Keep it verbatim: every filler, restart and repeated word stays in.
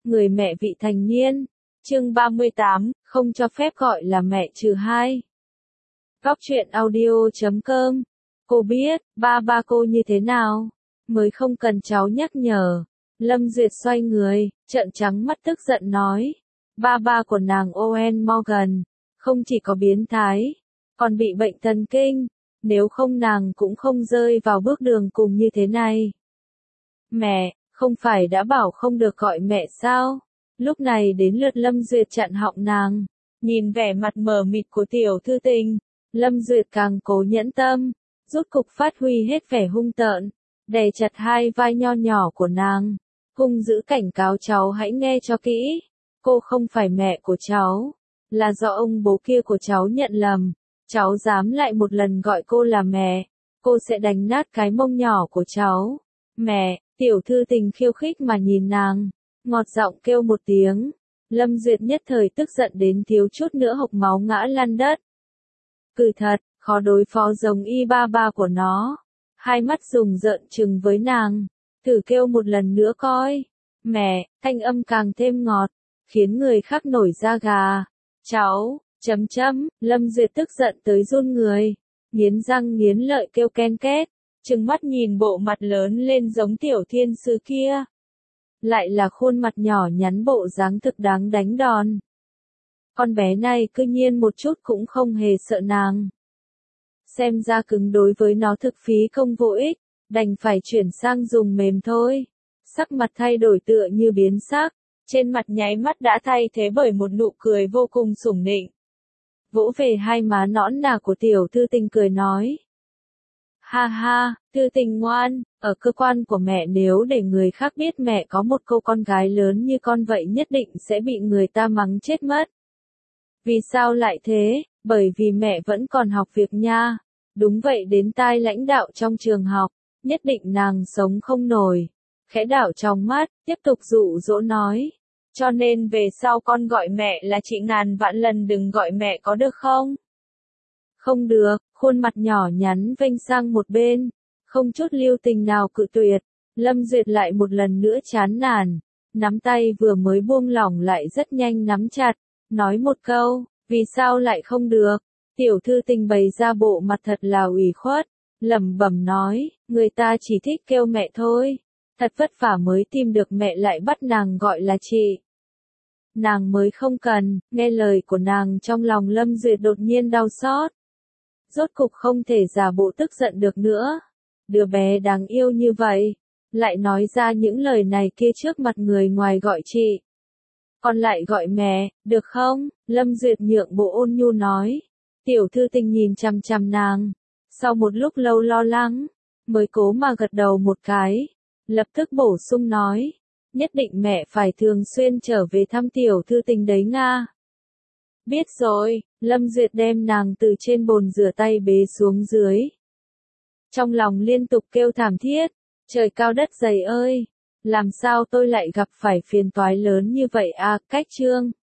người mẹ vị thành niên. Chương ba mươi tám, không cho phép gọi là mẹ trừ hai. Góc truyện audio chấm com. Cô biết, ba ba cô như thế nào? Mới không cần cháu nhắc nhở. Lâm Duyệt xoay người, trợn trắng mắt tức giận nói. Ba ba của nàng Owen Morgan, không chỉ có biến thái, còn bị bệnh thần kinh. Nếu không nàng cũng không rơi vào bước đường cùng như thế này. Mẹ, không phải đã bảo không được gọi mẹ sao? Lúc này đến lượt Lâm Duyệt chặn họng nàng. Nhìn vẻ mặt mờ mịt của tiểu thư tình, Lâm Duyệt càng cố nhẫn tâm, rút cục phát huy hết vẻ hung tợn, đè chặt hai vai nho nhỏ của nàng, hung dữ cảnh cáo cháu hãy nghe cho kỹ. Cô không phải mẹ của cháu, là do ông bố kia của cháu nhận lầm. Cháu dám lại một lần gọi cô là mẹ, cô sẽ đánh nát cái mông nhỏ của cháu. Mẹ, tiểu thư tình khiêu khích mà nhìn nàng, ngọt giọng kêu một tiếng. Lâm Duyệt nhất thời tức giận đến thiếu chút nữa hộc máu ngã lăn đất. Cừ thật, khó đối phó giống y ba ba của nó. Hai mắt rùng rợn trừng với nàng, thử kêu một lần nữa coi. Mẹ, thanh âm càng thêm ngọt, khiến người khác nổi da gà. Cháu, chấm chấm, Lâm Duyệt tức giận tới run người, nghiến răng nghiến lợi kêu ken két, trừng mắt nhìn bộ mặt lớn lên giống tiểu thiên sư kia. Lại là khuôn mặt nhỏ nhắn bộ dáng thực đáng đánh đòn. Con bé này cư nhiên một chút cũng không hề sợ nàng. Xem ra cứng đối với nó thực phí công vô ích, đành phải chuyển sang dùng mềm thôi. Sắc mặt thay đổi tựa như biến sắc, trên mặt nháy mắt đã thay thế bởi một nụ cười vô cùng sủng nịnh. Vỗ về hai má nõn nà của tiểu thư tình cười nói. Ha ha, thư tình ngoan, ở cơ quan của mẹ nếu để người khác biết mẹ có một cô con gái lớn như con vậy nhất định sẽ bị người ta mắng chết mất. Vì sao lại thế? Bởi vì mẹ vẫn còn học việc nha. Đúng vậy, đến tai lãnh đạo trong trường học, nhất định nàng sống không nổi. Khẽ đảo trong mắt, tiếp tục dụ dỗ nói. Cho nên về sau con gọi mẹ là chị ngàn vạn lần đừng gọi mẹ có được không? Không được, khuôn mặt nhỏ nhắn vênh sang một bên, không chút lưu tình nào cự tuyệt. Lâm Duyệt lại một lần nữa chán nản, nắm tay vừa mới buông lỏng lại rất nhanh nắm chặt, nói một câu, vì sao lại không được? Tiểu thư tình bày ra bộ mặt thật là ủy khuất, lẩm bẩm nói, người ta chỉ thích kêu mẹ thôi, thật vất vả mới tìm được mẹ lại bắt nàng gọi là chị. Nàng mới không cần. Nghe lời của nàng trong lòng Lâm Duyệt đột nhiên đau xót. Rốt cục không thể giả bộ tức giận được nữa. Đứa bé đáng yêu như vậy, lại nói ra những lời này kia trước mặt người ngoài gọi chị. Còn lại gọi mẹ, được không? Lâm Duyệt nhượng bộ ôn nhu nói. Tiểu thư tình nhìn chằm chằm nàng, sau một lúc lâu lo lắng, mới cố mà gật đầu một cái, lập tức bổ sung nói. Nhất định mẹ phải thường xuyên trở về thăm tiểu thư tình đấy Nga. Biết rồi, Lâm Duyệt đem nàng từ trên bồn rửa tay bế xuống dưới. Trong lòng liên tục kêu thảm thiết, trời cao đất dày ơi, làm sao tôi lại gặp phải phiền toái lớn như vậy à, cách chương.